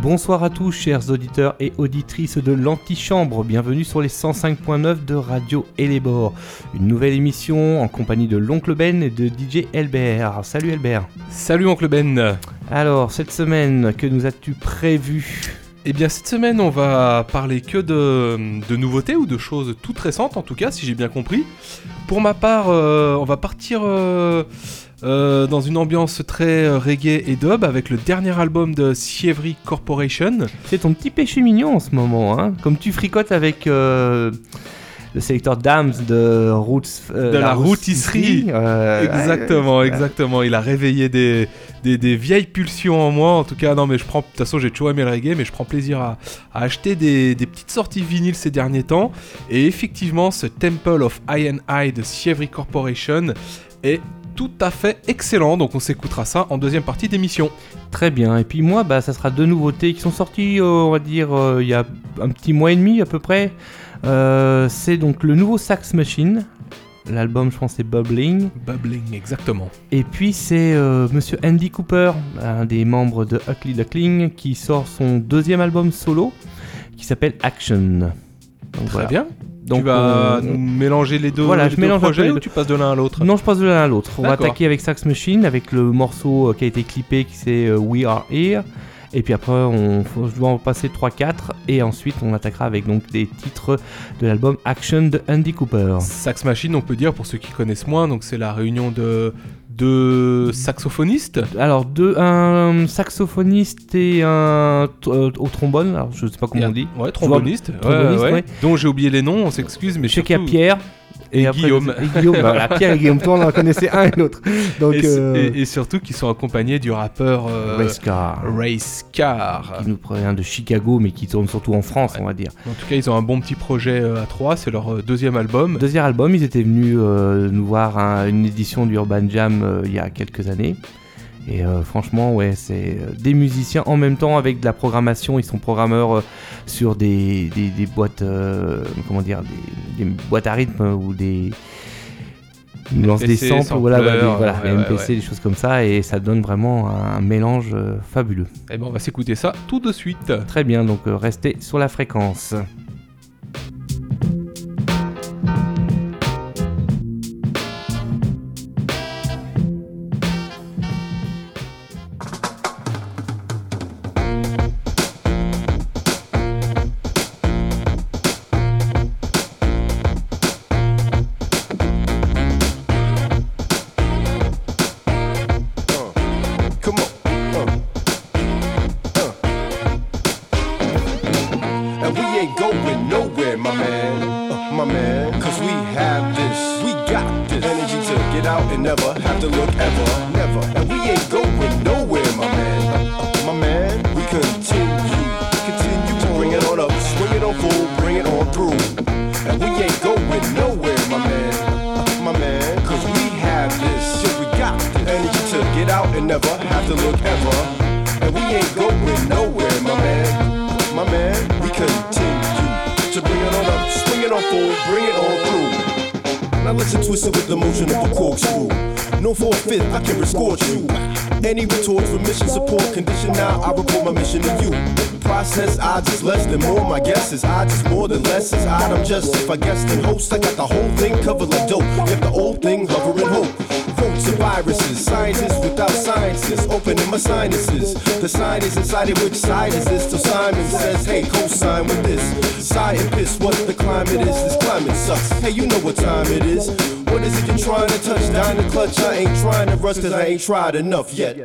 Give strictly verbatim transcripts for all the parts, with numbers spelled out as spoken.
Bonsoir à tous, chers auditeurs et auditrices de l'Antichambre. Bienvenue sur les cent cinq point neuf de Radio Hellebore. Une nouvelle émission en compagnie de l'Oncle Ben et de D J Elbert. Salut Elbert. Salut Oncle Ben. Alors, cette semaine, que nous as-tu prévu ? Eh bien, cette semaine, on va parler que de, de nouveautés ou de choses toutes récentes, en tout cas, si j'ai bien compris. Pour ma part, euh, on va partir euh, euh, dans une ambiance très euh, reggae et dub avec le dernier album de Sievry Corporation. C'est ton petit péché mignon en ce moment, hein. Comme tu fricotes avec euh, le sélecteur Dams de Roots, euh, de la, la rôtisserie. Euh, exactement, ouais, exactement. Il a réveillé des, des, des vieilles pulsions en moi. En tout cas, non, mais je prends. De toute façon, j'ai toujours aimé le reggae, mais je prends plaisir à, à acheter des, des petites sorties vinyles ces derniers temps. Et effectivement, ce Temple of I and I de Sievry Corporation est tout à fait excellent. Donc, on s'écoutera ça en deuxième partie d'émission. Très bien. Et puis moi, bah, ça sera deux nouveautés qui sont sorties, euh, on va dire, euh, il y a un petit mois et demi à peu près. Euh, c'est donc le nouveau Sax Machine. L'album, je pense, c'est Bubbling. Bubbling, exactement. Et puis, c'est euh, Monsieur Andy Cooper, un des membres de Ugly Duckling, qui sort son deuxième album solo, qui s'appelle Action. Donc, Très voilà. bien. Donc, tu vas euh, nous mélanger les deux, voilà, les je deux mélange projets un peu ou les tu passes de l'un à l'autre ? Non, je passe de l'un à l'autre. On D'accord. va attaquer avec Sax Machine, avec le morceau euh, qui a été clippé, qui c'est euh, We Are Here. Et puis après, on, je dois en passer trois quatre. Et ensuite, on attaquera avec donc des titres de l'album Action de Andy Cooper. Sax Machine, on peut dire, pour ceux qui connaissent moins, donc c'est la réunion de deux saxophonistes. Alors, deux, un saxophoniste et un t- euh, au trombone. Alors, je sais pas comment Et on dit. Ouais, tromboniste. Ouais, tromboniste, ouais, ouais. Dont j'ai oublié les noms, on s'excuse, mais Je sais qu'il y a surtout- Pierre. Et après, Guillaume. Et Guillaume, voilà, Pierre et Guillaume, toi on en connaissait un et l'autre. Donc, Et, euh, et- et surtout qu'ils sont accompagnés du rappeur euh, Ray Scar, Ray Scar. qui nous provient de Chicago, mais qui tourne surtout en France, Ouais. on va dire. En tout cas, ils ont un bon petit projet euh, à trois, c'est leur euh, deuxième album. Deuxième album, ils étaient venus euh, nous voir à une édition du Urban Jam euh, il y a quelques années. Et euh, franchement, ouais, c'est euh, des musiciens en même temps avec de la programmation. Ils sont programmeurs euh, sur des, des, des boîtes, euh, comment dire, des, des boîtes à rythme euh, ou des. Ils lancent des samples, sampleurs, voilà, bah, des, voilà, ouais, les ouais, M P C, ouais. des choses comme ça, et ça donne vraiment un, un mélange euh, fabuleux. Et ben on va s'écouter ça tout de suite. Très bien, donc euh, restez sur la fréquence. Come on. Uh. Uh. And we ain't going nowhere, my man. Uh, my man. Cause we have this. We got this energy to get out and never have to look ever. Never. And we ain't going nowhere, my man. Uh, uh, my man. We continue. Continue to bring it on up. Swing it on full. Bring it on through. And we ain't going nowhere, my man. Uh, my man. Cause we have this. Shit, we got this energy to get out and never have to look ever. And we ain't going nowhere, my man. My man, we continue to bring it on up, swing it on full, bring it on through. Now listen, twist it with the motion of a corkscrew. No for a fifth, I can escort you. Any retorts for mission support condition now, I report my mission to you. Process odds is less than more, my guess is odds is more than less is odd. I'm just, if I guess then host, I got the whole thing covered like dope. Get the old thing hovering hope. Quotes of viruses, scientists without sciences, opening my sinuses. The sign is inside it, which side is this? So Simon says, hey, co-sign with this. Sigh and piss, what the climate is, this climate sucks. Hey, you know what time it is. What is it you're trying to touch? Down the clutch, I ain't trying to rush, cause I ain't tried enough yet.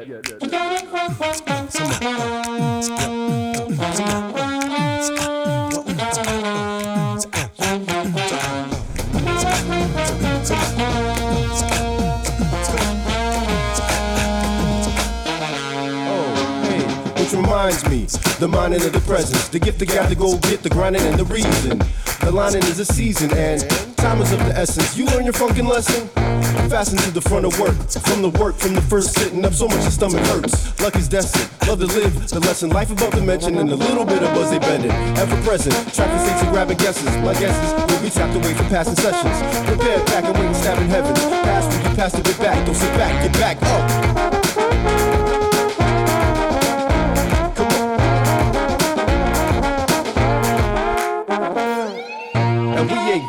Which reminds me, the minding of the presence, the gift to got to go get the grinding and the reason. The lining is a season and time is of the essence. You learn your funkin' lesson, fasten to the front of work. From the work, from the first sitting up, so much the stomach hurts. Luck is destined, love to live the lesson. Life above the mention and a little bit of buzz they bending. Ever present, tracking states and grabbing guesses. My guesses will be tapped away from passing sessions. Prepare, pack and wait, stabbing heaven. Pass when you pass the bit back, don't sit back, get back up. Come on.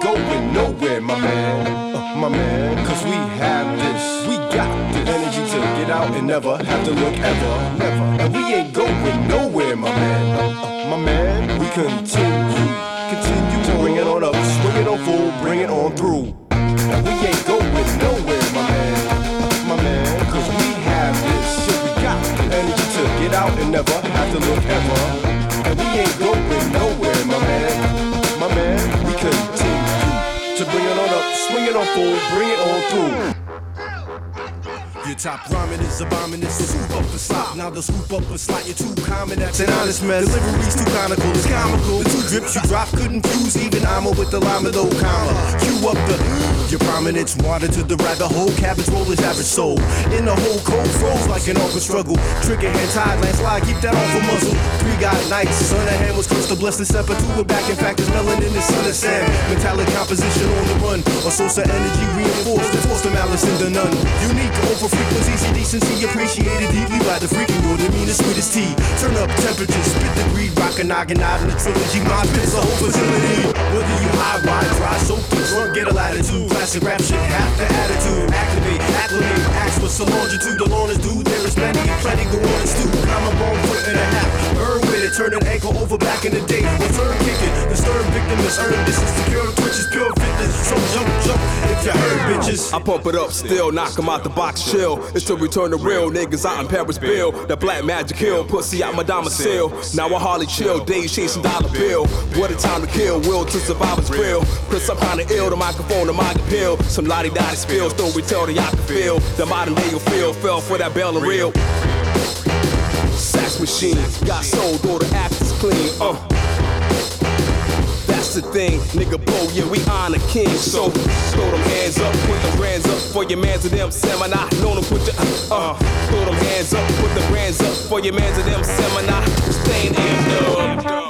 going nowhere, my man. Uh, my man, cause we have this. We got this energy to get out and never have to look ever, never. And we ain't going nowhere, my man. Uh, uh, my man, we continue, continue to bring it on up, swing it on full, bring it on through. And we ain't going nowhere, my man. Uh, my man, cause we have this. So we got the energy to get out and never have to look ever. And we ain't going nowhere, my man. My man, we continue to bring it on up, swing it on full, bring it on through. Your top rhyming is abominous, so swoop up the slot. Now the swoop up a slot, you're too common, that's an honest mess. Delivery's too conical, it's comical. The two drips you drop couldn't fuse, even I'm with the llama though, comma. Cue up the, your prominence, water to the rabbit hole. Cabbage roll is average soul. In the whole cold froze like an awkward struggle. Trigger hand tied, landslide, keep that off a muzzle. Three got nights, son of hand was cursed to bless the step or two. We're back, in fact, it's melanin, the son of Sam. Metallic composition on the run, a source of energy reinforced. To force the malice in the none. Unique over frequencies and decency appreciated deeply by the freaking you're the meanest, sweetest tea. Turn up temperature, spit the greed, rock a noggin out in the trilogy. My bit's a whole facility. Whether you high, wide, dry, soak, drunk, get a latitude. Classic rap shit, half the attitude. Activate, acclimate, ask for some longitude. The lawn is due, there is plenty, plenty go on and stew. I'm a bone foot and a half. Earn with it, turn an ankle over back in the day. Return kicking, the stern victim is earned. This is secure, twitch is pure fitness. So jump, jump, if you heard bitches. I pump it up, still knock 'em out the box, chill. It's to return to real niggas out in Paris Bill. That black magic kill, pussy out my domicile. Now I hardly chill, days chasing dollar bill. What a time to kill, will to survive is real. Cause I'm kinda ill, the microphone, the mic pill. Some lottie dotty spills, don't retell that y'all can feel. The modern day you feel, fell for that bell and reel. Sax machine, got sold, all the actors clean, uh. That's the thing, nigga, bro, yeah, we honor king. So, throw them hands up, put them brands up for your mans and them seminar. Know them, put your, uh, throw them hands up, put the brands up for your mans and them seminar. Staying in, dub.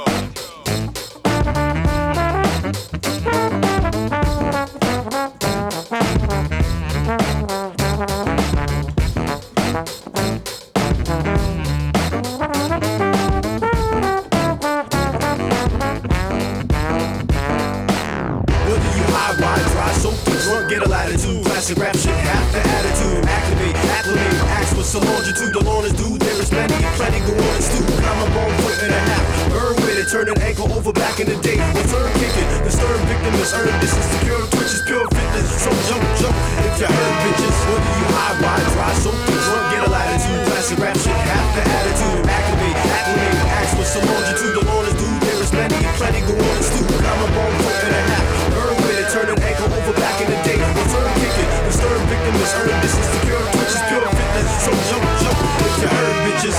Rap shit, half the attitude. Activate, acclimate, ask for some longitude. The lawn is due, there is plenty, plenty go on and stew. I'm a bone foot and a half. Earn with it, turn an ankle over back in the day. Return kicking, the stern victim is earned. This is secure, twitch is pure fitness. So jump, jump, if you heard bitches. Whether you high, wide, dry, soak, drunk, get a latitude. Classic rap shit, half the attitude. Activate, acclimate, ask for some longitude. The lawn is due, there is plenty, plenty go on and stew. I'm a bone foot and a half. Earn with it, turn an ankle over back in the day. Return kicking. The stern victim is earned. This is secure, twitch is pure fitness. So jump, jump, if you heard bitches.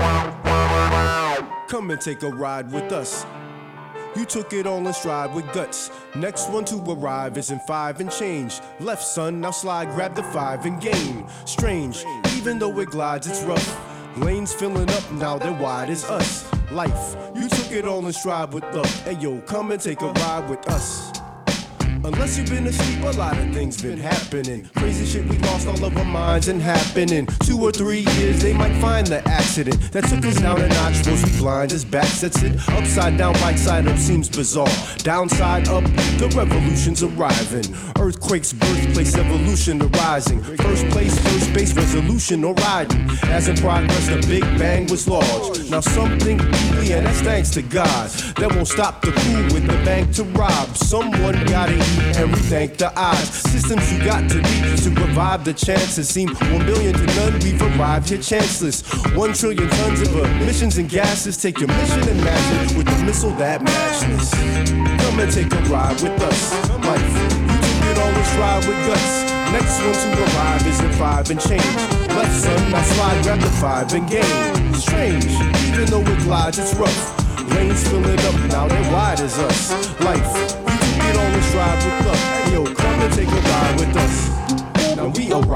Come and take a ride with us. You took it all in stride with guts. Next one to arrive is in five and change. Left, son, now slide, grab the five and gain. Strange, even though it glides, it's rough. Lanes filling up, now they're wide as us. Life, you took it all in stride with love. Hey yo, come and take a ride with us. Unless you've been asleep, a lot of things been happening. Crazy shit, we lost all of our minds and happening. Two or three years, they might find the accident that took us down a notch. Was we blind as bats? That's it. Upside down, right side up seems bizarre. Downside up, the revolution's arriving. Earthquakes, birthplace, evolution arising. First place, first base, resolution or riding. As in progress, the Big Bang was large. Now something deeply, and that's thanks to God. That won't stop the crew with the bank to rob. Someone gotta eat. And we thank the odds. Systems you got to beat to revive the chances. Seem one billion to none, we've arrived here chanceless. One trillion tons of emissions and gases. Take your mission and match it with the missile that matchless. Come and take a ride with us. Life, you took it all in stride with guts. Next one to arrive is in five and change. Left, son, now slide, grab the five and gain. Strange, even though it glides, it's rough. Lanes filling up, now they're wide as us. Life, get on this ride with love. Hey yo, come and take a ride with us. Now we arrive.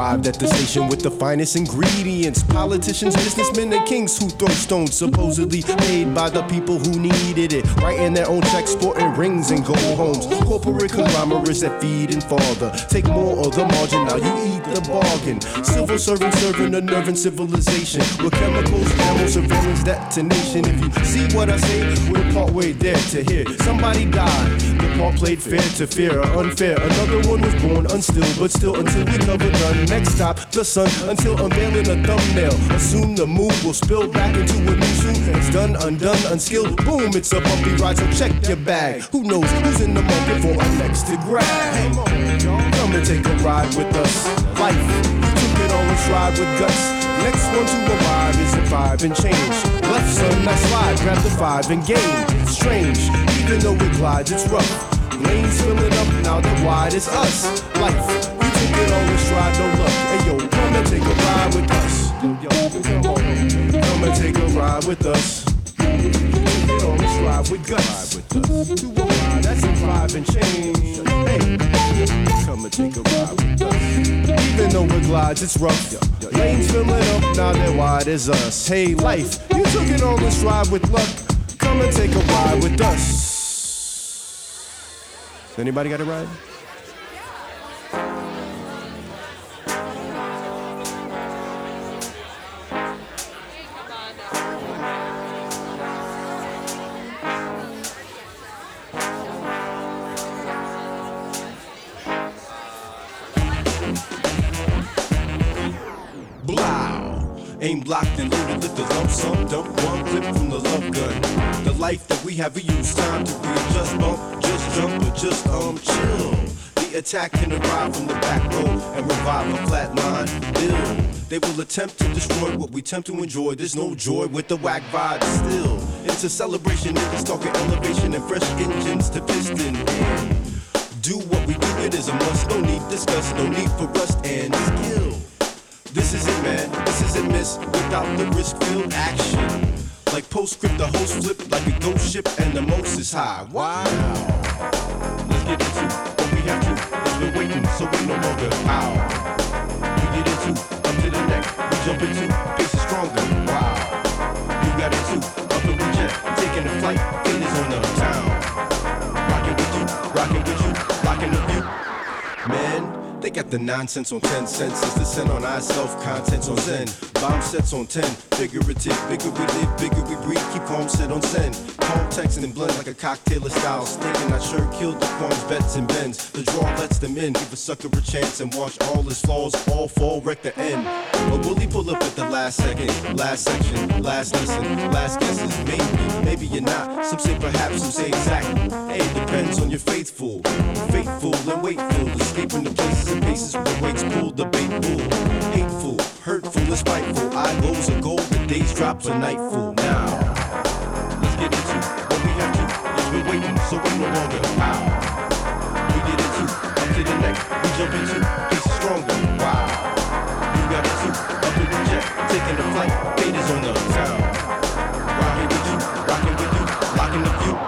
arrived at the station with the finest ingredients. Politicians, businessmen, and kings who throw stones, supposedly paid by the people who needed it. Writing their own checks, sporting rings and gold homes. Corporate conglomerates that feed and father. Take more of the margin, now you eat the bargain. Civil servant serving a nerve and civilization. With chemicals, ammo, surveillance, detonation. If you see what I say, we're partway there to hear somebody died. The part played fair to fear or unfair. Another one was born unstill, but still until we cover done. Next stop, the sun, until unveiling a thumbnail. Assume the move will spill back into a new shoe. It's done, undone, unskilled. Boom, it's a bumpy ride, so check your bag. Who knows who's in the market for a next to grab? Come and take a ride with us. Life, you took it on a stride with guts. Next one to arrive is a vibe and change. Left son, I slide, grab the five and gain. Strange, even though it glides, it's rough. Lanes filling up, now the wide is us. Life, you took it on a stride, no luck. Hey yo, come and take a ride with us. Yo, come on, come and take a ride with us. Get on this ride with guts. To a ride, that's a vibe and change. Hey, come and take a ride with us. Even though it glides, it's rough. Lanes filling up, now they're wide as us. Hey, life, you took it on this ride with luck. Come and take a ride with us. Anybody got a ride? Aim blocked and loaded, lift the lump sum, dump one clip from the love gun. The life that we have, we use time to readjust, bump, just jump, or just um chill. The attack can arrive from the back row and revive a flat line. Ill. They will attempt to destroy what we attempt to enjoy. There's no joy with the whack vibe still. Into celebration, niggas talking elevation and fresh engines to piston. Do what we do, it is a must. No need discuss, no need for rust and skill. This is it, man, this is it, miss, without the risk-filled action. Like postscript, the host flip like a ghost ship and the most is high. Wow. Let's get into what we have to. It's been waiting, so we no longer how. We get into, up to the neck, we jump into, pace is stronger. Wow. You got it too, up and we jet, taking the flight, fate is on the town. Rockin' with you, rockin' with you, rockin' the view. Man. They got the nonsense on ten cents. It's the cent on ourself, contents on Zen. Bomb sets on ten. Figurative, bigger we live, bigger we breathe. Keep calm set on Zen. Calm text and blend like a cocktail of style. Stinking, I sure killed the qualms, bets and bends. The draw lets them in. Give a sucker a chance and watch all his flaws all fall, wreck the end. But will he pull up at the last second? Last section, last lesson, last guesses. Maybe, maybe you're not. Some say perhaps, some say exactly. Hey, it depends on your faithful. Faithful and waitful. Escaping the places and paces where weights pull the bait bull. Hateful, hurtful, and spiteful. Eye goes a gold, the days drop a nightful. Now, let's get into what we have to. It's been waiting, so we no longer how. We get into, up to the neck, we jump into, pace is stronger. Wow, you got it too, up in the jet, taking the flight, fate is on the town. Rockin' with you, rockin' with you, locking the view.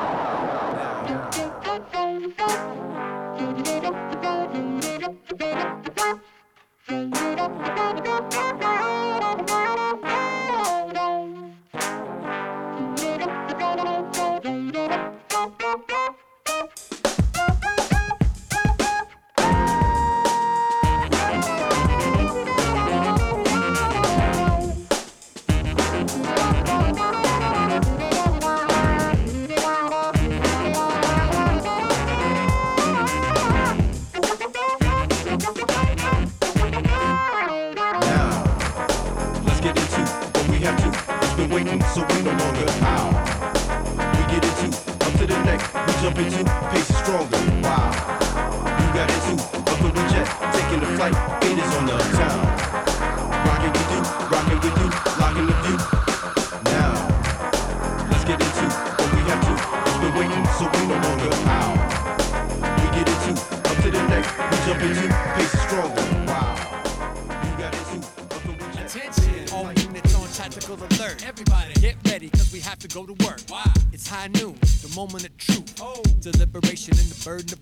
So we no longer how. We get into, up to the neck, we jump into, pace is stronger. Wow, you got it too, up in the jet, taking the flight, fate is on the town. Rockin' with you, rockin' with you, locking the view. Now, let's get into what we have to. It's been waiting, so we no longer how. We get into, up to the neck, we jump into, pace is stronger. Wow, you got it too, up in the jet. Attention, all units on tactical alert. Everybody, get ready, cause we have to go to work. Wow. It's high noon, the moment of truth. Oh. Deliberation and the burden of proof.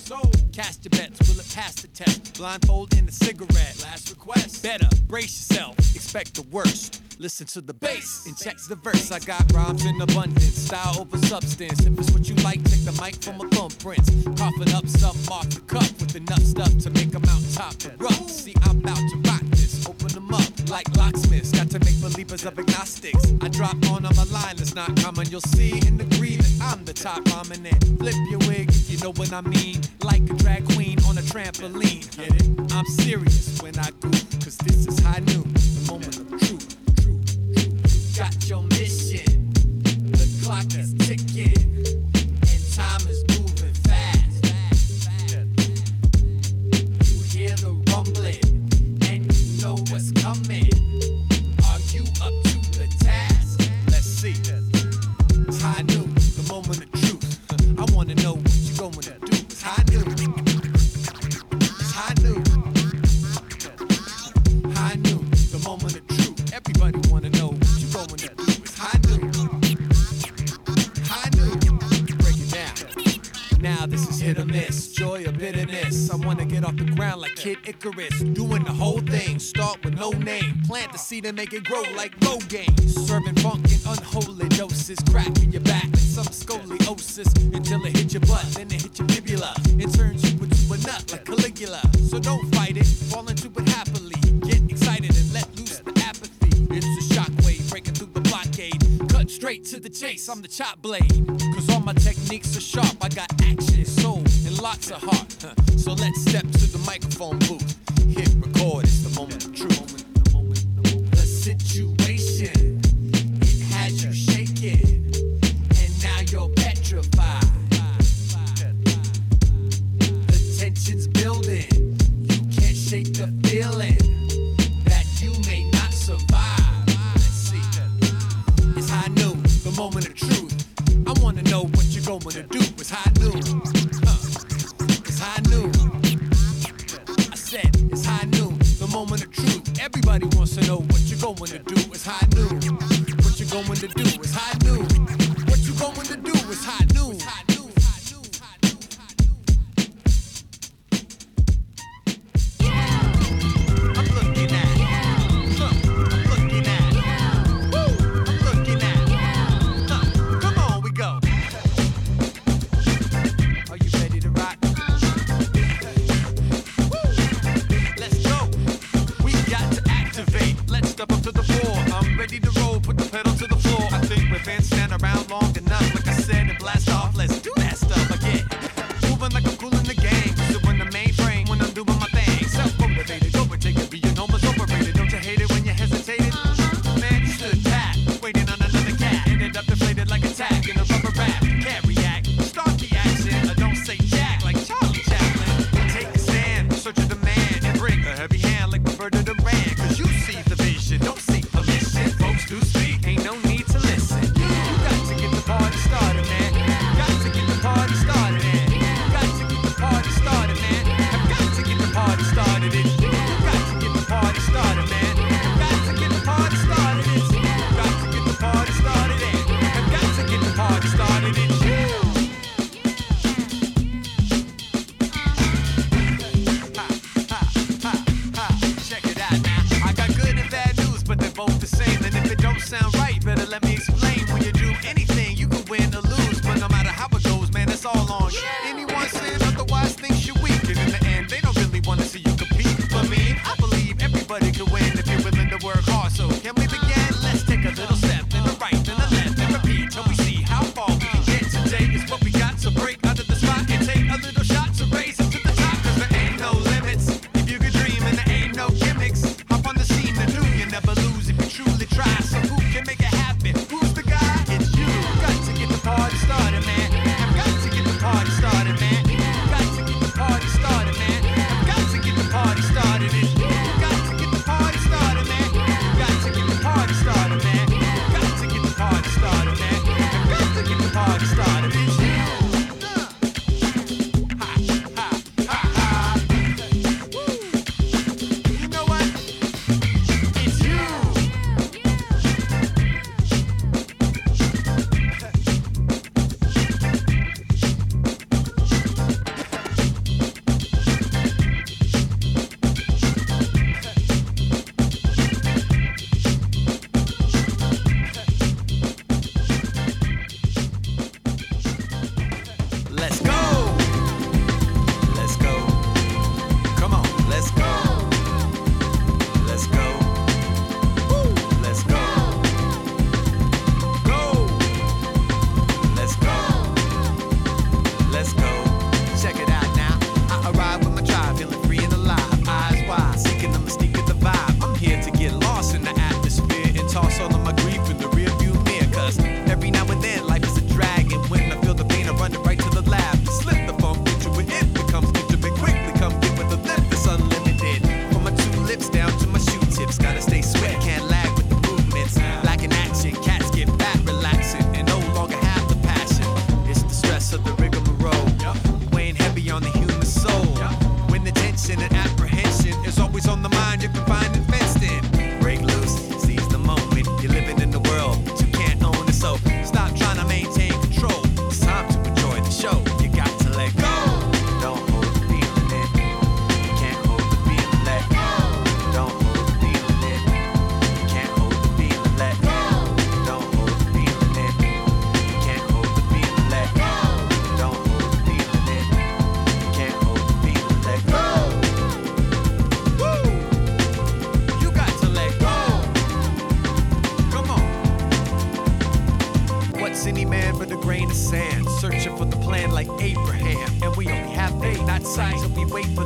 Sold. Cast your bets, will it pass the test? Blindfold in a cigarette. Last request. Better brace yourself, expect the worst. Listen to the bass and check the verse. I got rhymes in abundance, style over substance. If it's what you like, take the mic from a thumbprint. Coughing up something off the cup with enough stuff to make a mountain top erupt. See, I'm about to rock this, open them up like locksmiths. Got to make believers of agnostics. I drop on them a line that's not common. You'll see and agree that I'm the top rhyming and flip your wig if you know what I mean. Like a drag queen on a trampoline. Get it? I'm serious when I go, cause this is high noon, the moment of truth. Got your mission, the clock is ticking, and time is moving fast. You hear the rumbling, and you know what's coming. Are you up to the task? Let's see. It's high noon, the moment of truth. I wanna know what you going to do. It's high noon. It's high noon. High noon, the moment of truth. Everybody wanna know. Going to do is high noon. High noon. Break it down. Now this is hit or miss, joy or bitterness. I wanna get off the ground like Kid Icarus, doing the whole thing. Start with no name, plant the seed and make it grow like Rogaine. Serving funk in unholy doses, cracking your back like some scoliosis until it hit your butt, then it hit your fibula. It turns you into a nut like Caligula. So don't fight it, fall into it happily. Get excited and let loose the apathy. It's a shockwave breaking through the blockade. Cut straight to the chase, I'm the chop blade. Cause all my techniques are sharp. I got action, soul, and lots of heart. Huh. So let's step to the microphone booth. Hit record, it's the moment of truth. The situation, it has you shaking, and now you're petrified. The tension's building, you can't shake the feeling that you may not survive. Let's see. It's high noon, the moment of truth. I wanna know what you're going to do. It's high noon. Huh. It's high noon. I said it's high noon, the moment of truth. Everybody wants to know what you're going to do. It's high noon. What you're going to do is high noon. What you're going to do is high noon. It's high noon. Step up to the floor, I'm ready to roll, put the pedal to the floor. I think we're fans stand around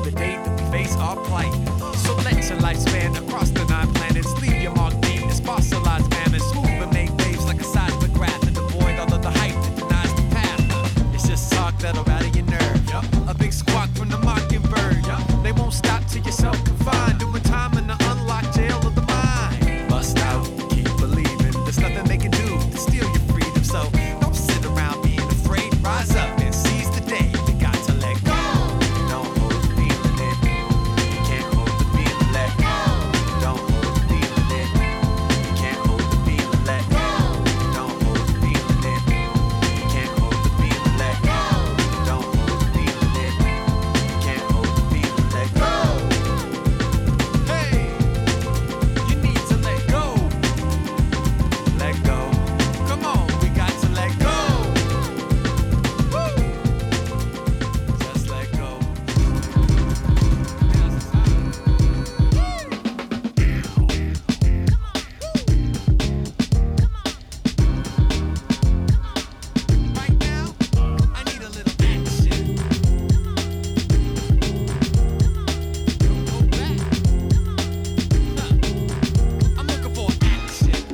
the day that we face our plight. So let your lifespan across the nine planets leave your mark deep as fossilized mammoths. Smooth and make waves like a seismic graph and avoid all of the hype that denies the path. It's just talk that'll rattle your nerve. Yep. A big squawk from the mockingbird. Yep. They won't stop till you're self-confined, doing time in the unlocked jail of the mind. Bust out, keep believing. There's nothing they can do to steal your freedom. So don't sit around being afraid. Rise up and seize the day. You got to let go. Don't hold the feeling in. You can't hold the feeling. Let go. Don't hold the feeling in. You can't hold the feeling. Let go. Don't hold the feeling in. You can't hold the feeling. Let go. Don't hold the feeling in. You can't hold the feeling. Let go. Hey, you need to let go. Let go. Come on, we got to let go. Woo. Just let go. Right now, I need a little action. Go back. Huh. I'm looking for action.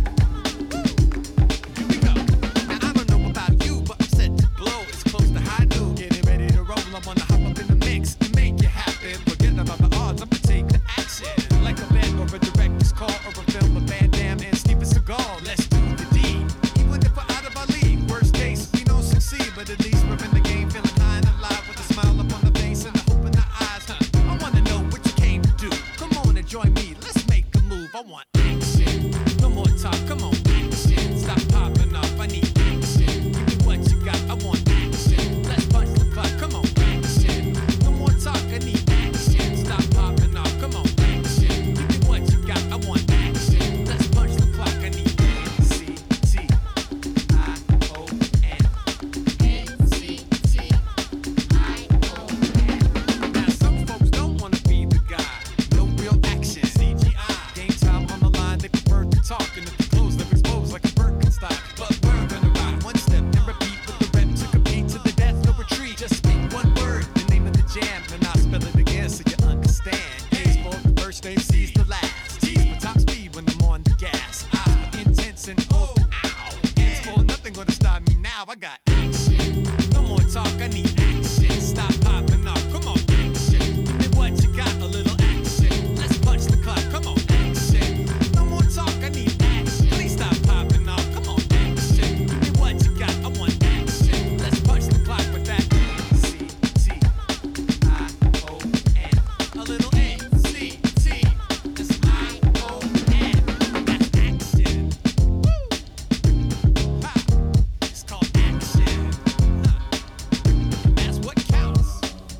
Here we go. Now I don't know about you, but I'm set to blow. It's close to high noon. Getting ready to roll. I wanna hop up in the mix and make it happen. Forget about the odds. I'ma take the action. Like a bet or a director's call or a film of Van Damme and Steven Seagal. Let's do the deed. Even if we're out of our league, worst case we don't succeed, but at least we're in the game, feeling high and alive with a smile up on the face and a hope in the eyes. Huh. I wanna know what you came to do. Come on and join me. Let's make a move. I want action. No more talk. Come on, action. Stop popping off. I need action. Give me what you got. I want action. Let's punch the clock. Come on, action. No more talk. I need action. Stop popping off. Come on, action. Give me what you got. I want action. Let's punch the clock. I need A C T I O N. Now some folks don't wanna be the guy. No real action. C G I. Game time on the line. They prefer to talk, and if the clothes they're exposed like a Birkenstock. But we're gonna ride one step and repeat with the rep to compete to the death. No retreat. Just speak one word, the name of the jam, and I'll spell it again so you understand. A's for the first name, C's the last. T's for top speed when I'm on the gas. I for intense and oh, ow. It's for nothing gonna stop me now. I got action. No more talk. I need action. Stop popping off. Come on, action. Give me what you got. A little action. Let's punch the clock. Come on, action. No more talk. I need action. Please stop popping off. Come on, action. Give me what you got. I want action. Let's punch the clock with that C T I O N. A little A C T. That's I O N. That's action. Woo. Ha. It's called action. Huh. And that's what counts.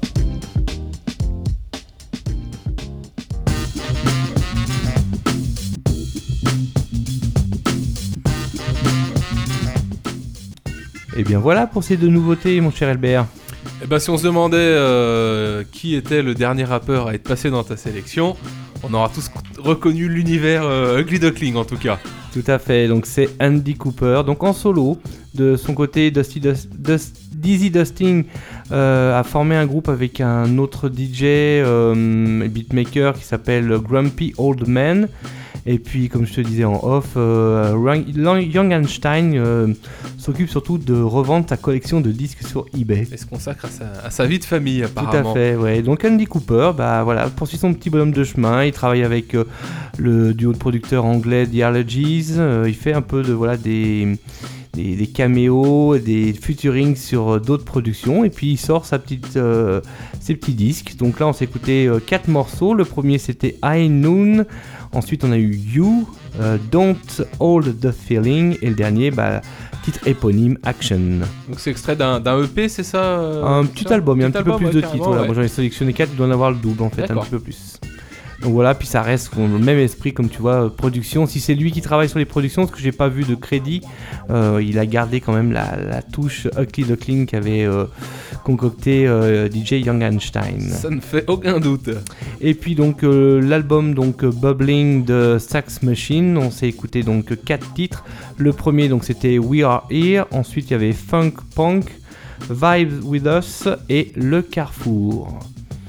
Et bien voilà pour ces deux nouveautés, mon cher Albert. Et bah si on se demandait euh, qui était le dernier rappeur à être passé dans ta sélection, on aura tous reconnu l'univers euh, Ugly Duckling en tout cas. Tout à fait, donc c'est Andy Cooper, donc en solo. De son côté, Dusty Dust, Dust, Dizzy Dusting euh, a formé un groupe avec un autre D J, euh, beatmaker qui s'appelle Grumpy Old Man. Et puis, comme je te disais en off, euh, Young Einstein euh, s'occupe surtout de revendre sa collection de disques sur eBay. Et se consacre à sa, à sa vie de famille apparemment. Tout à fait, ouais. Donc Andy Cooper, bah voilà, poursuit son petit bonhomme de chemin. Il travaille avec euh, le duo de producteurs anglais The Allergies. Euh, il fait un peu de voilà des Des, des caméos, des featurings sur euh, d'autres productions, et puis il sort sa petite, euh, ses petits disques. Donc là on s'est écouté euh, quatre morceaux. Le premier c'était High Noon, ensuite on a eu You, euh, Don't Hold the Feeling, et le dernier bah, titre éponyme Action. Donc c'est extrait d'un, d'un E P, c'est ça euh, Un petit ça album, il y a un petit album, peu plus ouais, de titres. Voilà. Ouais. Moi j'en ai sélectionné quatre, il doit en avoir le double en fait, D'accord. un petit peu plus. Donc voilà, puis ça reste le même esprit comme tu vois, production. Si c'est lui qui travaille sur les productions, parce que j'ai pas vu de crédit, euh, il a gardé quand même la, la touche Ugly Duckling qu'avait euh, concocté euh, D J Young Einstein. Ça ne fait aucun doute. Et puis donc euh, l'album donc Bubbling de Sax Machine, on s'est écouté donc quatre titres. Le premier donc c'était We Are Here, ensuite il y avait Funk Punk, Vibes With Us et Le Carrefour.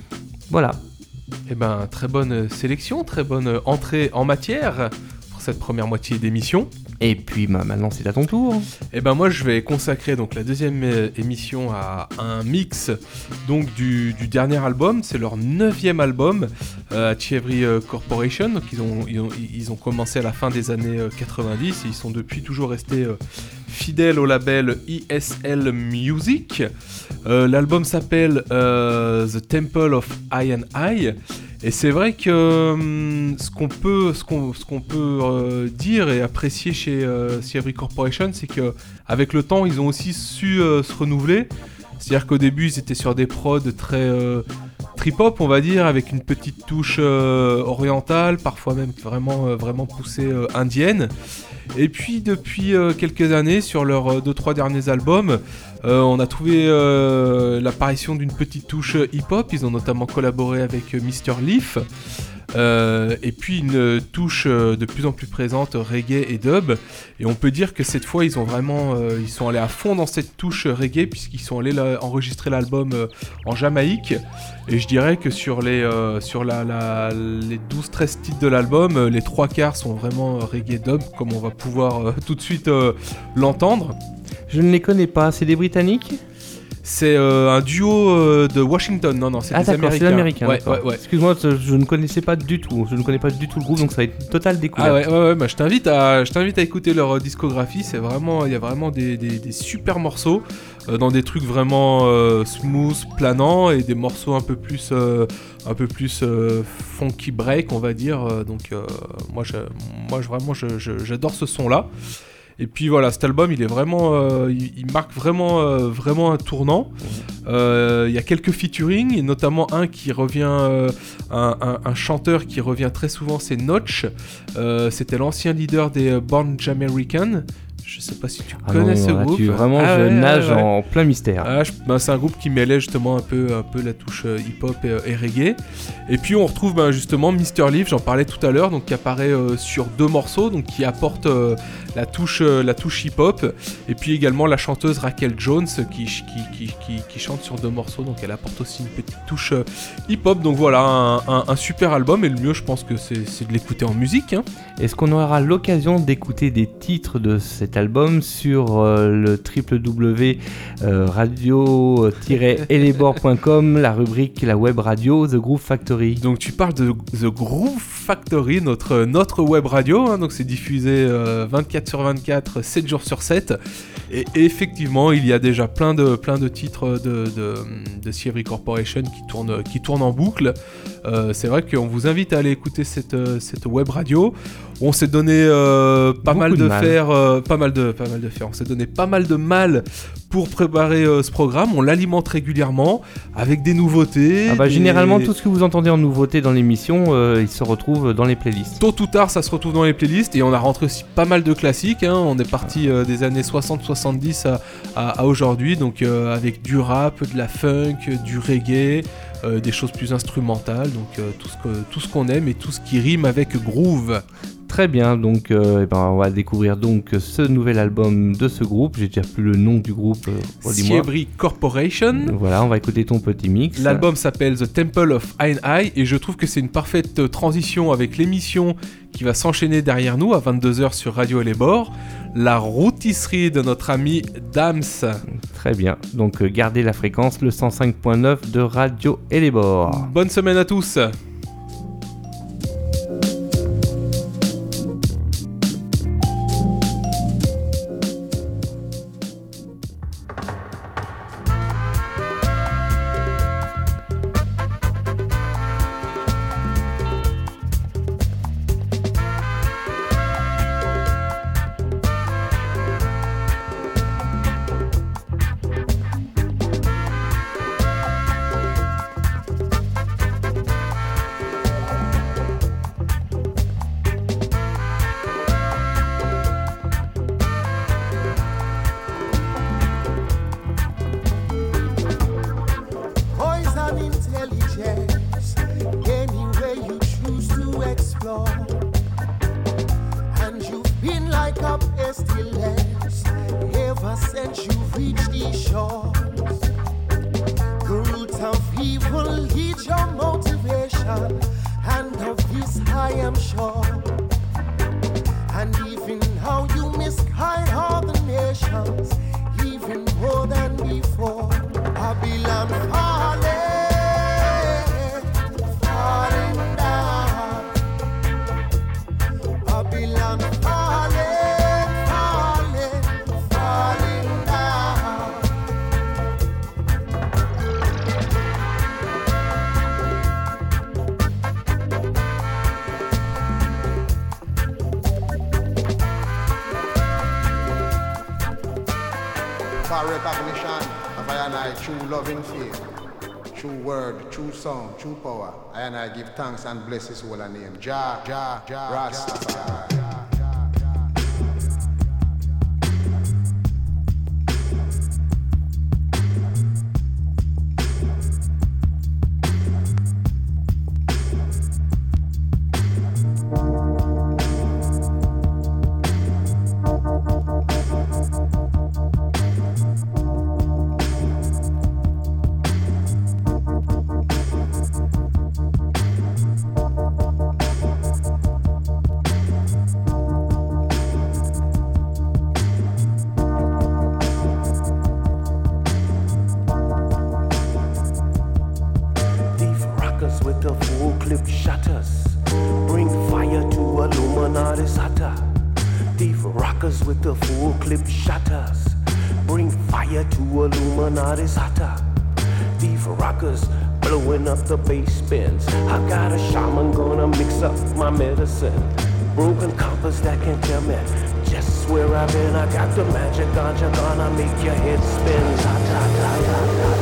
Voilà. Eh ben, très bonne sélection, très bonne entrée en matière pour cette première moitié d'émission. Et puis bah, maintenant c'est à ton tour. Eh ben moi je vais consacrer donc la deuxième euh, émission à un mix donc du, du dernier album, c'est leur neuvième album, euh, Thievery euh, Corporation. Donc ils ont, ils ont ils ont commencé à la fin des années euh, quatre-vingt-dix et ils sont depuis toujours restés euh, fidèles au label E S L Music. Euh, l'album s'appelle euh, The Temple of I and I. Et c'est vrai que hum, ce qu'on peut, ce qu'on, ce qu'on peut euh, dire et apprécier chez euh, Thievery Corporation, c'est que avec le temps, ils ont aussi su euh, se renouveler. C'est-à-dire qu'au début, ils étaient sur des prods très euh, trip-hop, on va dire, avec une petite touche euh, orientale, parfois même vraiment, euh, vraiment poussée euh, indienne. Et puis depuis euh, quelques années, sur leurs euh, deux trois derniers albums, euh, on a trouvé euh, l'apparition d'une petite touche hip-hop. Ils ont notamment collaboré avec euh, mister Leaf. Euh, et puis une touche euh, de plus en plus présente reggae et dub. Et on peut dire que cette fois, ils ont vraiment, euh, ils sont allés à fond dans cette touche reggae puisqu'ils sont allés là, enregistrer l'album euh, en Jamaïque. Et je dirais que sur les, euh, sur la, la, les douze treize titres de l'album, euh, les trois quarts sont vraiment euh, reggae dub, comme on va pouvoir euh, tout de suite euh, l'entendre. Je ne les connais pas, c'est des Britanniques ? C'est euh, un duo euh, de Washington, non, non, c'est Ah des d'accord, Américains. c'est l'américain. Ouais, d'accord. ouais, ouais. Excuse-moi, je ne connaissais pas du tout. Je ne connais pas du tout le groupe, donc ça va être une totale découverte. Ah ouais, ouais, ouais, bah je t'invite à, je t'invite à écouter leur euh, discographie. C'est vraiment, il y a vraiment des, des, des super morceaux euh, dans des trucs vraiment euh, smooth, planants et des morceaux un peu plus, euh, un peu plus euh, funky break, on va dire. Euh, donc euh, moi, je, moi, je, vraiment, je, je, j'adore ce son-là. Et puis voilà, cet album, il est vraiment, euh, il, il marque vraiment, euh, vraiment un tournant. Euh, il y a quelques featuring, et notamment un qui revient, euh, un, un, un chanteur qui revient très souvent, c'est Notch. Euh, c'était l'ancien leader des euh, Born Jamaican. Je sais pas si tu Ah connais non, ce là, groupe. tu, vraiment, Ah je ouais, nage ouais, ouais. en plein mystère. Ah, je- ben, c'est un groupe qui mêlait justement un peu, un peu la touche euh, hip-hop et, euh, et reggae. Et puis on retrouve ben, justement mister Leaf, j'en parlais tout à l'heure, donc qui apparaît euh, sur deux morceaux, donc qui apporte euh, la touche, euh, la touche hip-hop. Et puis également la chanteuse Raquel Jones qui, qui, qui, qui, qui chante sur deux morceaux, donc elle apporte aussi une petite touche euh, hip-hop. Donc voilà, un, un, un super album. Et le mieux, je pense que c'est, c'est de l'écouter en musique. Hein. Est-ce qu'on aura l'occasion d'écouter des titres de cet album sur euh, le w w w point radio tiret elebor point com, la rubrique, la web radio, The Groove Factory? Donc tu parles de The Groove Factory, notre, notre web radio, hein, donc c'est diffusé euh, vingt-quatre sur vingt-quatre, sept jours sur sept, et effectivement il y a déjà plein de, plein de titres de, de, de Thievery Corporation qui tournent, qui tournent en boucle. Euh, c'est vrai qu'on vous invite à aller écouter cette, cette web radio. On s'est donné euh, pas Beaucoup mal de de mal. faire, euh, pas mal de, pas mal de faire. On s'est donné pas mal de mal pour préparer euh, ce programme. On l'alimente régulièrement avec des nouveautés. Ah bah, des- généralement, tout ce que vous entendez en nouveauté dans l'émission, euh, il se retrouve dans les playlists. Tôt ou tard, ça se retrouve dans les playlists et on a rentré aussi pas mal de classiques. Hein. On est parti euh, des années soixante soixante-dix à, à, à aujourd'hui, donc euh, avec du rap, de la funk, du reggae, euh, des choses plus instrumentales, donc euh, tout, ce que, tout ce qu'on aime et tout ce qui rime avec groove. Très bien, donc euh, eh ben, on va découvrir donc ce nouvel album de ce groupe. J'ai déjà plus le nom du groupe, euh, redis-moi. Thievery Corporation. Voilà, on va écouter ton petit mix. L'album s'appelle The Temple of I and I et je trouve que c'est une parfaite euh, transition avec l'émission qui va s'enchaîner derrière nous à vingt-deux heures sur Radio Elebor, la rôtisserie de notre ami Dams. Très bien, donc euh, gardez la fréquence, le cent cinq point neuf de Radio Elebor. Bonne semaine à tous. Poison intelligence, anywhere you choose to explore. And you've been like a pestilence ever since you reached these shores. The root of evil leads your motive. recognition of I and I true loving faith, true word, true song, true power. I and I give thanks and bless his holy name. Jah, Jah, Jah, Rastafari. The bass spins. I got a shaman gonna mix up my medicine. Broken compass that can tell me just where I've been. I got the magic ganja gonna make your head spin. Ta ta ta ta ta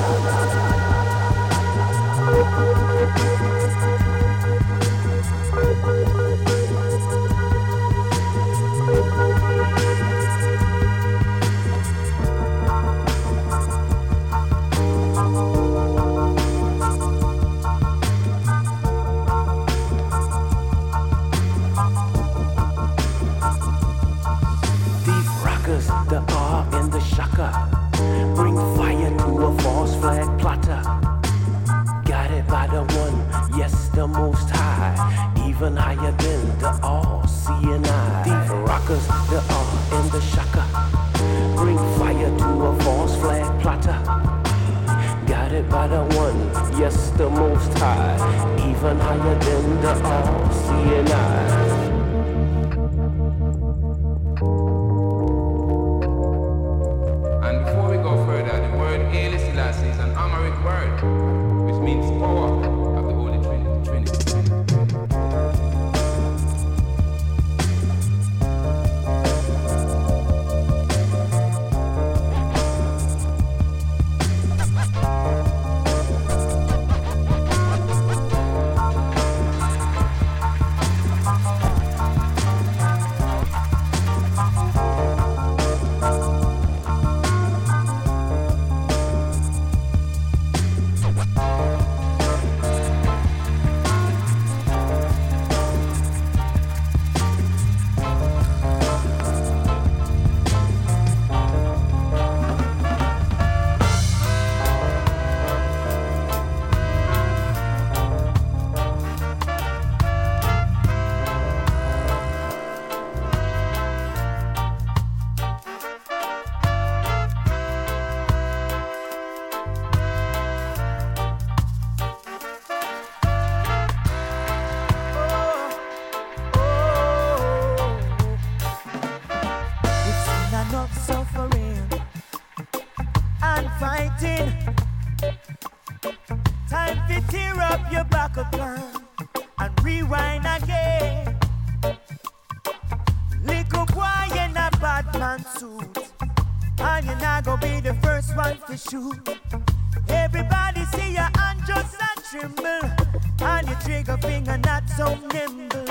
Everybody see your hand just a tremble, and your trigger finger not so nimble.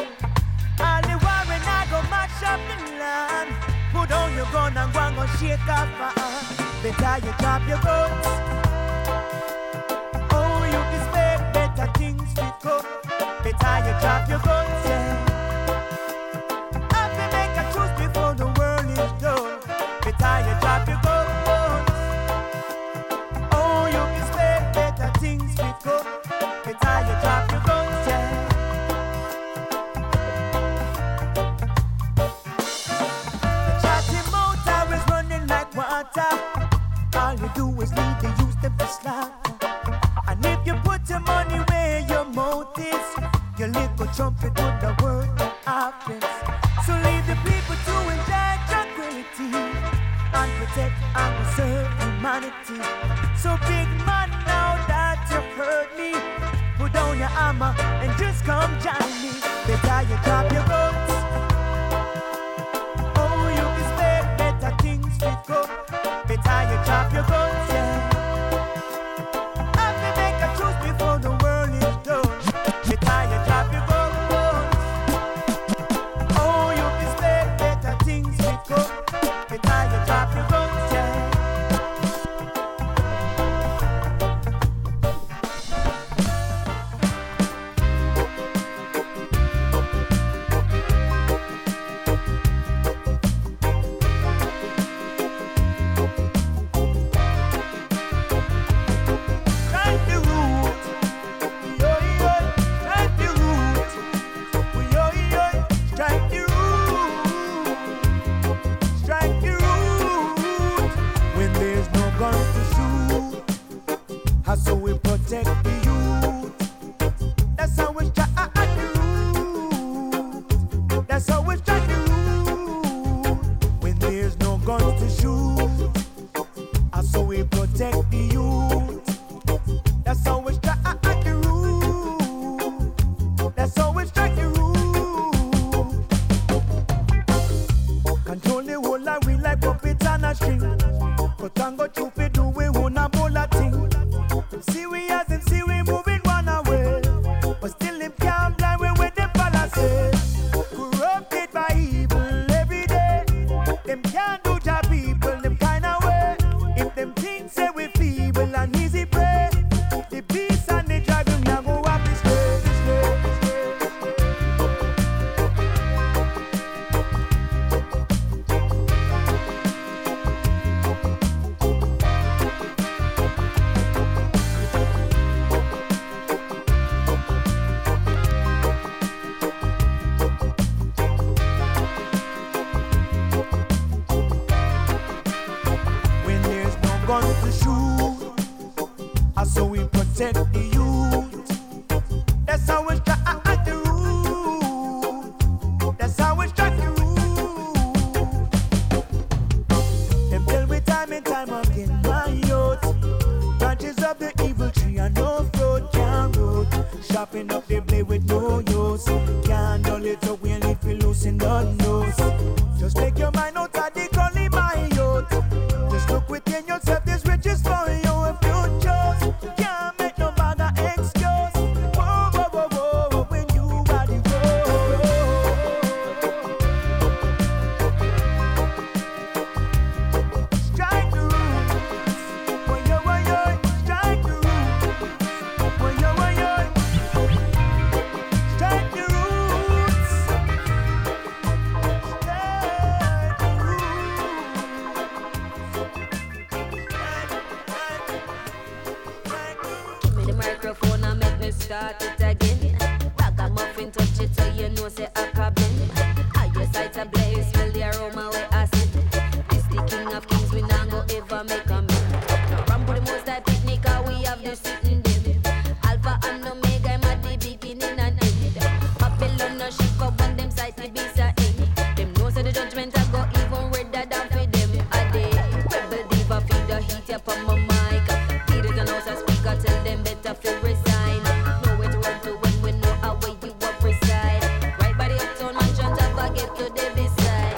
All the warring I go mash up the land. Put on your gun and go and go shake off my hand. Better you drop your guns. Oh, you expect better things to come. Better you drop your guns, yeah. Have to make a choice before the world is done. Better you drop your guns. Things we go, better you drop your guns, yeah. The chatty mouth always running like water. All you do is lead the youth them to slaughter. And if you put your money where your mouth is, your little trumpet would the word happens. So leave the people to enjoy tranquility and protect and preserve humanity. So big man, now that you heard me, put down your hammer and just come join me. Better you drop your guns. Oh, you expect better things to go. Better you Chopping up the blade with no use. Can't dull it up when if we loosen the nose. Just take your mind out of the gully, my youth. Just look within yourself, this riches for you if you chose. Can't make no bother excuse. Whoa, whoa, whoa, whoa, when you are the road. Strike the roots. When you are young, strike the roots. When you are young, strike the roots. Strike the roots. Give me the microphone and make me start it again. Bag a muffin, touch it so you know say I can bend. I your sight a blaze, smell the aroma where I sit. This the king of kings, we not go ever make a man. No run for the most high picnic, cause we have the sitting them. Alpha and Omega, I'm at the beginning and end. Babylon no shift up when them sight the beast are end. Them know say the judgment I go even redder than for them. A day, rebel diva feed the heat up on my mic. Feed it and house a speaker, tell them better feel resign. Know where to run to when we know how where you up reside. Right by the uptown mansion, top I get to the beside.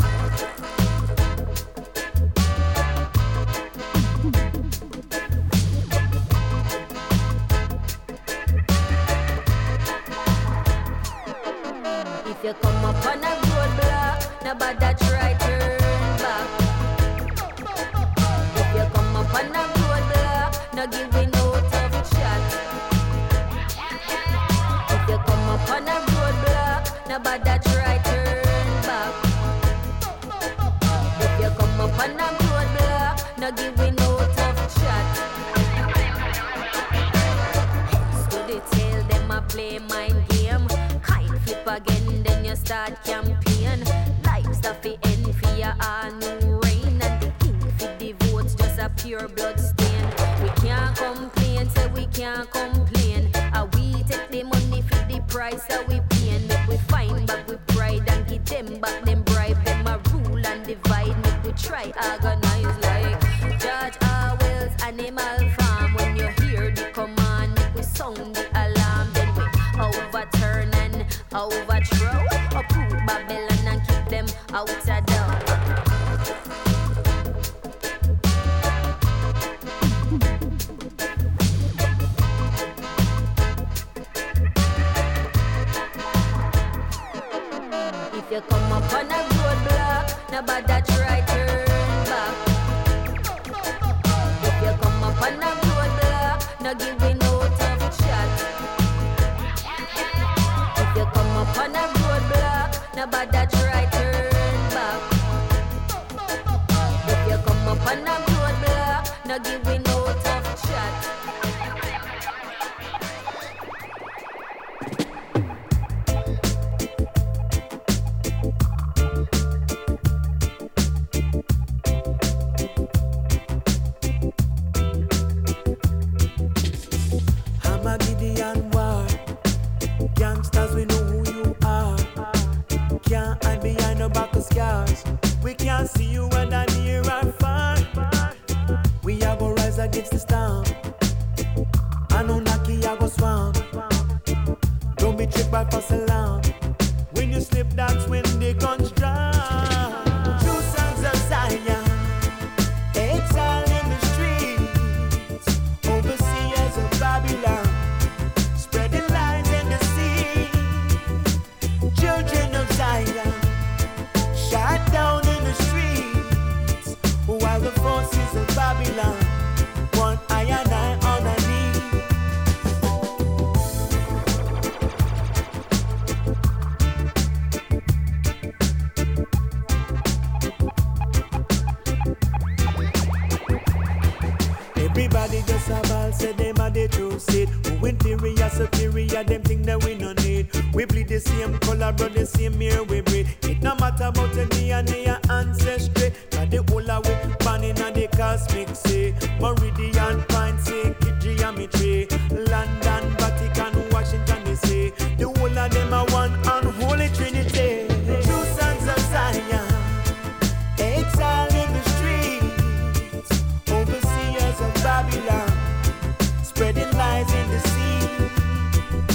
If you come up on a roadblock, nobody try turn back. If you come up on a roadblock, no giving no tough chat. If you come up on a roadblock, nobody try turn back. If you come up on a roadblock, no giving no tough chat. Heads to the tail, them a play mind game. Kind flip again, then you start campaign. Life stuff fi end for ya all new rain. And the ink for the votes just a pure blood stain. We can't complain, say we can't complain. Ah, we take the money for the price that we paying. Make we find back with pride and give them back them bribe. Them a rule and divide. Make we try organize like George Orwell's Animal Farm. When you hear the command, make we sound the alarm. Then we overturn and overthrow. Uproot Babylon and keep them out of door. If you come up on a roadblock, nobody try turn back. If you come up on a roadblock, no giving no tough chat. If you come up on a roadblock, nobody try turn back. If you come up on a roadblock, no giving no tough chat. I'm a Gideon war. Gangsters, we know who you are. Can't hide behind the back of scars. We can't see you whether near or far. We are gonna rise against the storm. Anunnaki are gonna swamp. Don't be tricked by false alarm. When you slip, that's when the guns drop. True sons of Zion, exile in the streets, overseers of Babylon, spreading lies in the sea. Children of Zion, shot down in the streets, while the forces of Babylon want I and I on a knee. Everybody just a ball, say them a the true seed. Who inferior, superior, them think that we no need. We bleed the same color, blood the same air we breathe. It no matter about your D N A, your ancestry. Cause the whole of we born in the cosmic sea. Meridian, point, sacred geometry. London, Vatican, Washington D C. The whole of them are one unholy trinity. True sons of Zion, exile in the streets, overseers of Babylon, spreading lies in the sea.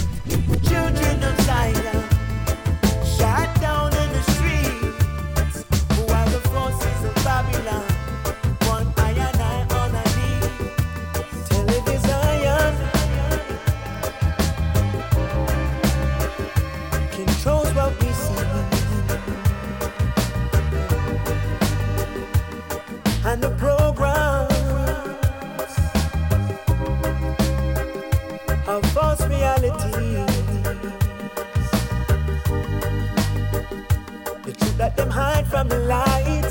that them hide from the light.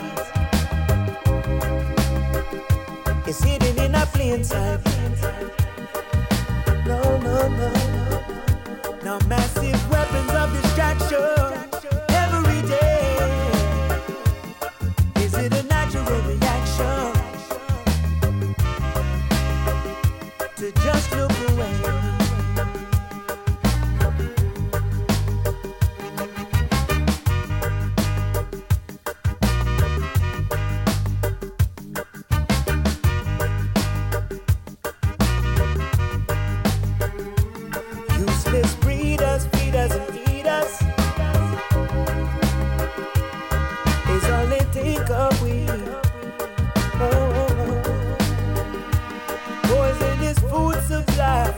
It's hidden in a plain sight. No, no, no, no. Now massive weapons of distraction every day. Is it a natural reaction to just look away? Useless breeders, feeders and eaters is all they think of we. Oh, oh, oh. Poisonous food supply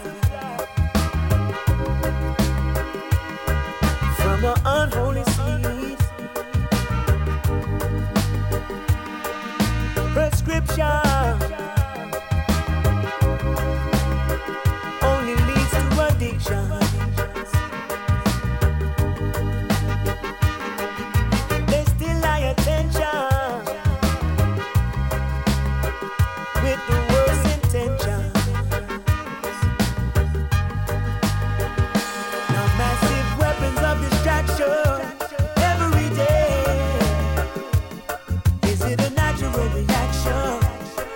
from an unholy seed. Prescription only leads to addiction. They still lie attention with the worst intentions. Now massive weapons of distraction every day. Is it a natural reaction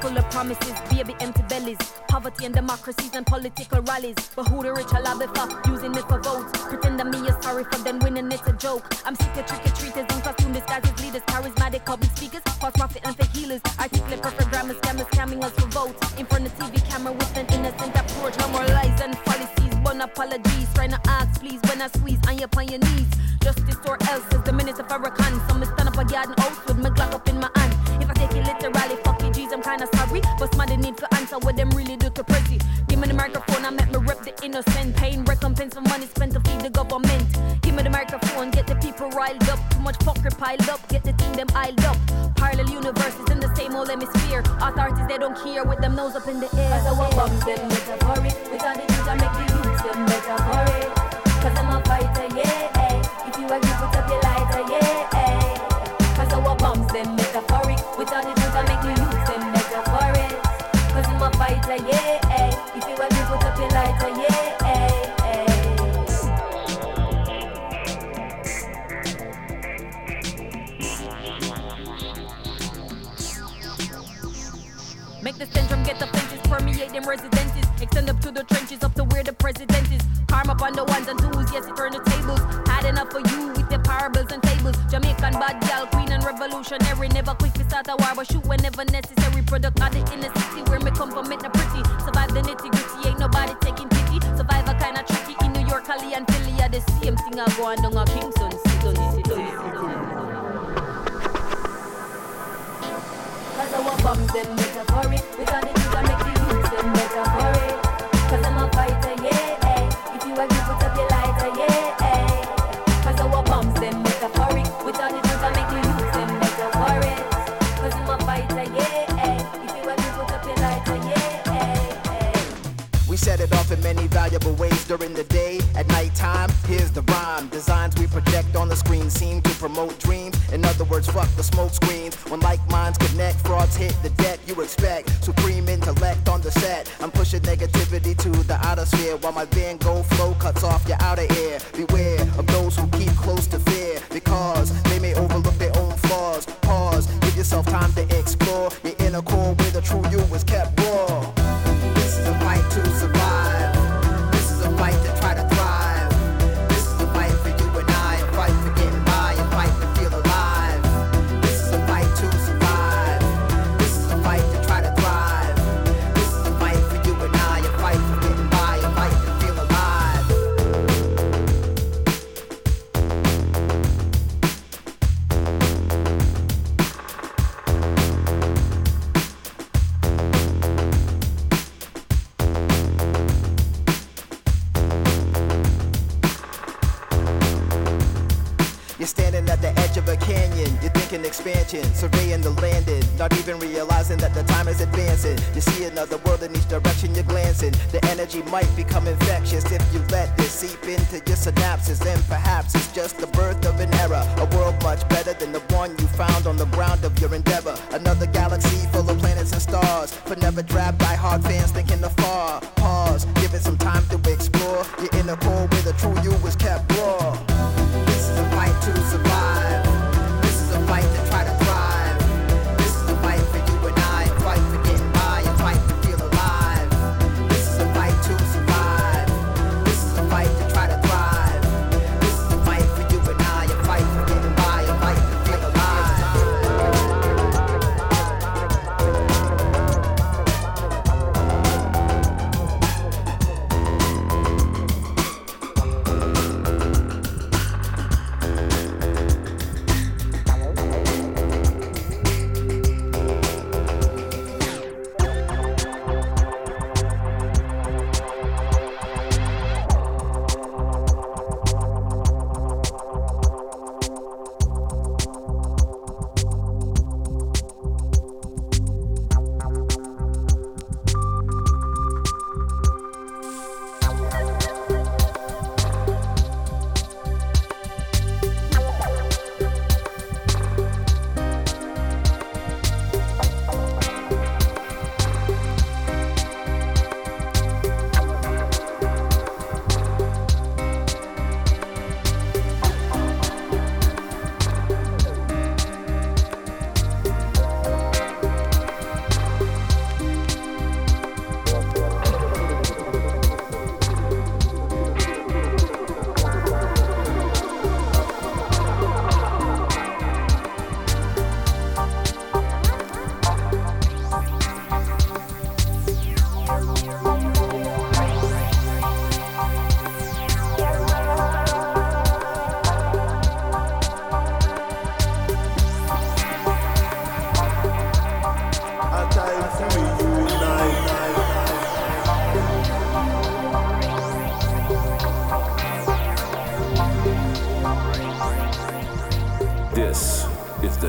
full of promises, baby empty bellies. Poverty and democracies and political rallies. But who the rich are lobby for, using me for votes. Pretend that me is sorry for them winning, it's a joke. I'm sick of trick-or-treaters in costume disguises, leaders, charismatic public speakers, false prophet and fake healers. Articulate perfect grammar, scammers scamming us for votes. In front of T V camera with an innocent approach. No more lies and fallacies, one apologies. Trying to ask please when I squeeze on your on your knees. Justice or else is the minutes of Farrakhan. So me stand up a garden house with my Glock up in my hand. If I take it literally, fuck you G's, I'm kinda sorry. But smart need for answer what them really do to pretty. Give me the microphone, I make me rep the innocent. Paying recompense for money spent to feed the government. Give me the microphone, get the people riled up. Too much fuckery piled up, get the team them iled up. Parallel universes in the same old hemisphere. Authorities they don't care with them nose up in the air. As I walk bombs them metaphoric. With all the things I make the youth them metaphoric. Cause I'm a fighter, yeah, eh. If you agree, put up your lighter, yeah, eh. Cause I walk bombs them metaphoric. With all the things I make the youth them metaphoric. Cause I'm a fighter, yeah, eh. If you agree, put up your lighter, yeah, eh, eh. Make the syndrome get the fences, permeate them residences. Extend up to the trenches, up to where the president is. Karma upon the ones and twos, yes, it turn the tables. Had enough for you with your parables and fables. Jamaican bad gal, queen and revolutionary. Never quick to start a war, but shoot whenever necessary. Product of the inner city, where me come from, make the pretty. Survive the nitty gritty, ain't nobody taking pity. Survivor kinda tricky in New York, Cali and Philly. Are the same thing I go on down a Kingston. Sit down, sit down, sit down. Cause I want bombs them metaphoric. With all the things I make the youths them metaphoric. Cause I'm a fighter, yeah, eh. If you agree, put up your lighter, yeah, eh. Cause I want bombs them metaphoric. With all the things I make the youths them metaphoric. Cause I'm a fighter, yeah, eh. If you agree, put up your lighter, yeah, eh, eh. We set it off in many valuable ways during the day. At nighttime, here's the rhyme. Designs we project on the screen seem to promote dreams. In other words, fuck the smoke screens. When like minds connect, frauds hit the deck. You expect supreme intellect on the set. I'm pushing negativity to the outer sphere, while my Van Gogh flow cuts off your outer ear. Beware of those who keep close to fear, because they may overlook their own flaws. Pause, give yourself time to explore your inner core where the true you is kept raw. This is a fight to survive. This is a fight to try to thrive. This is a fight for you and I, a fight for getting by, a fight to feel alive. This is a fight to survive. This is a fight to try to thrive. This is a fight for you and I, a fight for getting by, a fight to feel alive. You're standing at the edge of a canyon, you're thinking expansion, surveying the landing, not even realizing that the time is advancing. You see another world in each direction you're glancing. The energy might become infectious if you let this seep into your synapses. And perhaps it's just the birth of an era, a world much better than the one you found on the ground of your endeavor. Another galaxy full of planets and stars, but never drab die-hard fans thinking afar. Pause, give it some time to explore your inner core where the true you is kept raw. This is a fight to survive. This is a fight to try to thrive. This is a fight for you and I, a fight for getting by, a fight to feel alive. This is a fight to survive. This is a fight to try to thrive. This is a fight for you and I, a fight for getting by, a fight to feel alive.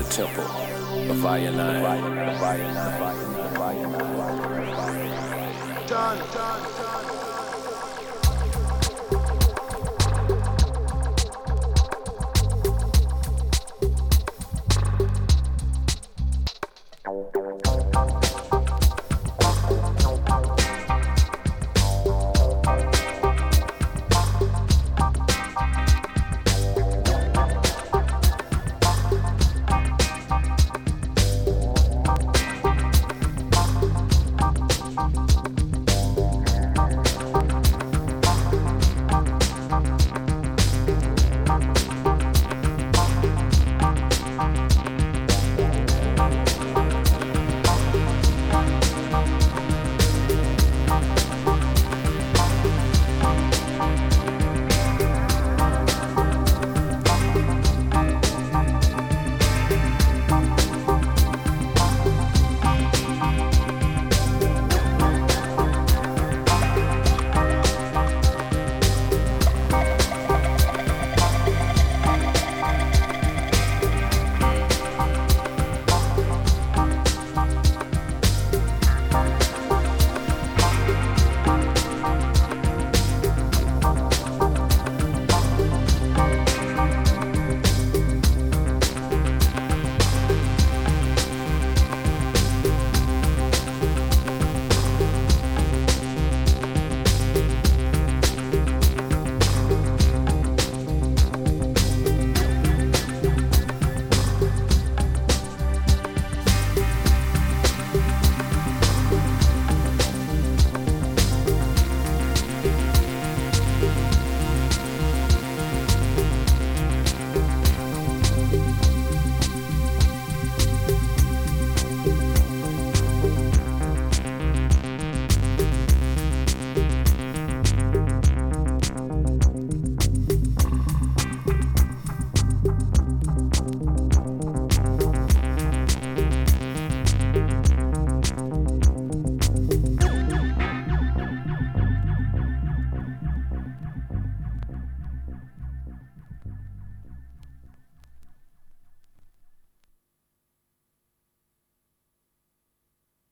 temple of Ionine. John, John, John.